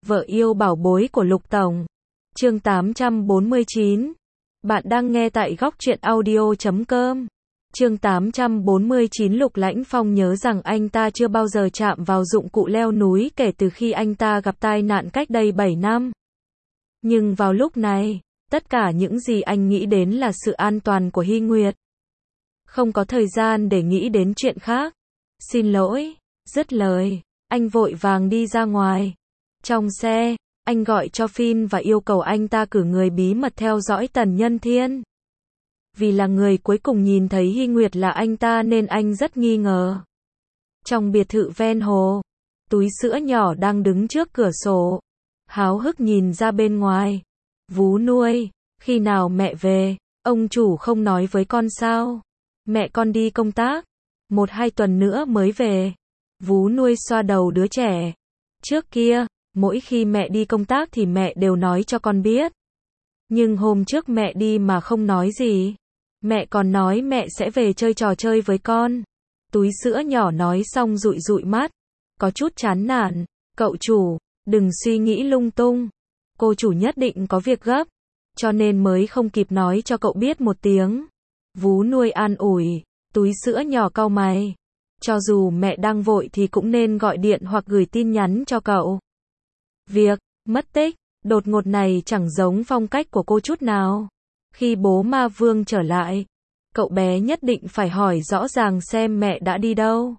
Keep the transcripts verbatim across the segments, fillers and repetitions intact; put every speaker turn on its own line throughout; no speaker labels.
Vợ yêu bảo bối của Lục Tổng. Chương tám trăm bốn mươi chín. Bạn đang nghe tại góc truyện audio chấm com. Chương tám trăm bốn mươi chín. Lục Lãnh Phong nhớ rằng anh ta chưa bao giờ chạm vào dụng cụ leo núi kể từ khi anh ta gặp tai nạn cách đây bảy năm. Nhưng vào lúc này, tất cả những gì anh nghĩ đến là sự an toàn của Hy Nguyệt. Không có thời gian để nghĩ đến chuyện khác. Xin lỗi, dứt lời, anh vội vàng đi ra ngoài. Trong xe, anh gọi cho Phin và yêu cầu anh ta cử người bí mật theo dõi Tần Nhân Thiên. Vì là người cuối cùng nhìn thấy Hy Nguyệt là anh ta nên anh rất nghi ngờ. Trong biệt thự ven hồ, túi sữa nhỏ đang đứng trước cửa sổ, háo hức nhìn ra bên ngoài. Vú nuôi, khi nào mẹ về? Ông chủ không nói với con sao? Mẹ con đi công tác, một hai tuần nữa mới về. Vú nuôi xoa đầu đứa trẻ. Trước kia, mỗi khi mẹ đi công tác thì mẹ đều nói cho con biết. Nhưng hôm trước mẹ đi mà không nói gì. Mẹ còn nói mẹ sẽ về chơi trò chơi với con. Túi sữa nhỏ nói xong dụi dụi mắt, có chút chán nản. Cậu chủ, đừng suy nghĩ lung tung. Cô chủ nhất định có việc gấp, cho nên mới không kịp nói cho cậu biết một tiếng. Vú nuôi an ủi. Túi sữa nhỏ cau mày. Cho dù mẹ đang vội thì cũng nên gọi điện hoặc gửi tin nhắn cho cậu. Việc mất tích đột ngột này chẳng giống phong cách của cô chút nào. Khi bố Ma Vương trở lại, cậu bé nhất định phải hỏi rõ ràng xem mẹ đã đi đâu.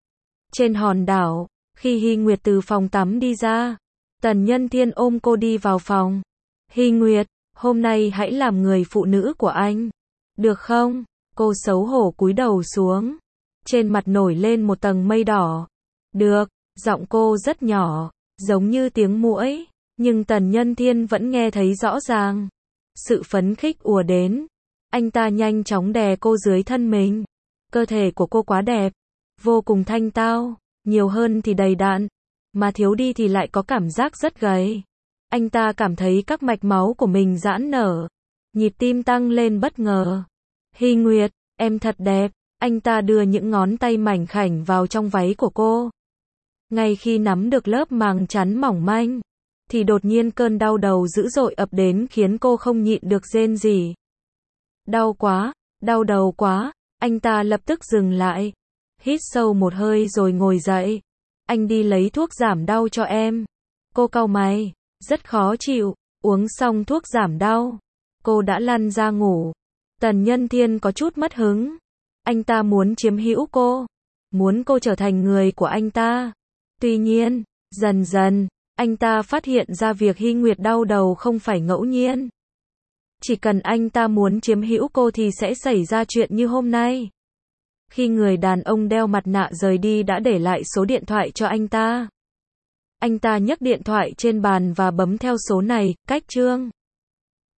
Trên hòn đảo, khi Hy Nguyệt từ phòng tắm đi ra, Tần Nhân Thiên ôm cô đi vào phòng. Hy Nguyệt, hôm nay hãy làm người phụ nữ của anh. Được không? Cô xấu hổ cúi đầu xuống. Trên mặt nổi lên một tầng mây đỏ. Được, giọng cô rất nhỏ, giống như tiếng muỗi, nhưng Tần Nhân Thiên vẫn nghe thấy rõ ràng. Sự phấn khích ùa đến. Anh ta nhanh chóng đè cô dưới thân mình. Cơ thể của cô quá đẹp, vô cùng thanh tao, nhiều hơn thì đầy đặn, mà thiếu đi thì lại có cảm giác rất gầy. Anh ta cảm thấy các mạch máu của mình giãn nở, nhịp tim tăng lên bất ngờ. Hy Nguyệt, em thật đẹp. Anh ta đưa những ngón tay mảnh khảnh vào trong váy của cô. Ngay khi nắm được lớp màng chắn mỏng manh, thì đột nhiên cơn đau đầu dữ dội ập đến khiến cô không nhịn được rên rỉ. Đau quá, đau đầu quá. Anh ta lập tức dừng lại, hít sâu một hơi rồi ngồi dậy. Anh đi lấy thuốc giảm đau cho em. Cô cau mày, rất khó chịu. Uống xong thuốc giảm đau, cô đã lăn ra ngủ. Tần Nhân Thiên có chút mất hứng. Anh ta muốn chiếm hữu cô, muốn cô trở thành người của anh ta. Tuy nhiên, dần dần, anh ta phát hiện ra việc Hy Nguyệt đau đầu không phải ngẫu nhiên. Chỉ cần anh ta muốn chiếm hữu cô thì sẽ xảy ra chuyện như hôm nay. Khi người đàn ông đeo mặt nạ rời đi đã để lại số điện thoại cho anh ta. Anh ta nhấc điện thoại trên bàn và bấm theo số này. Cách Trương.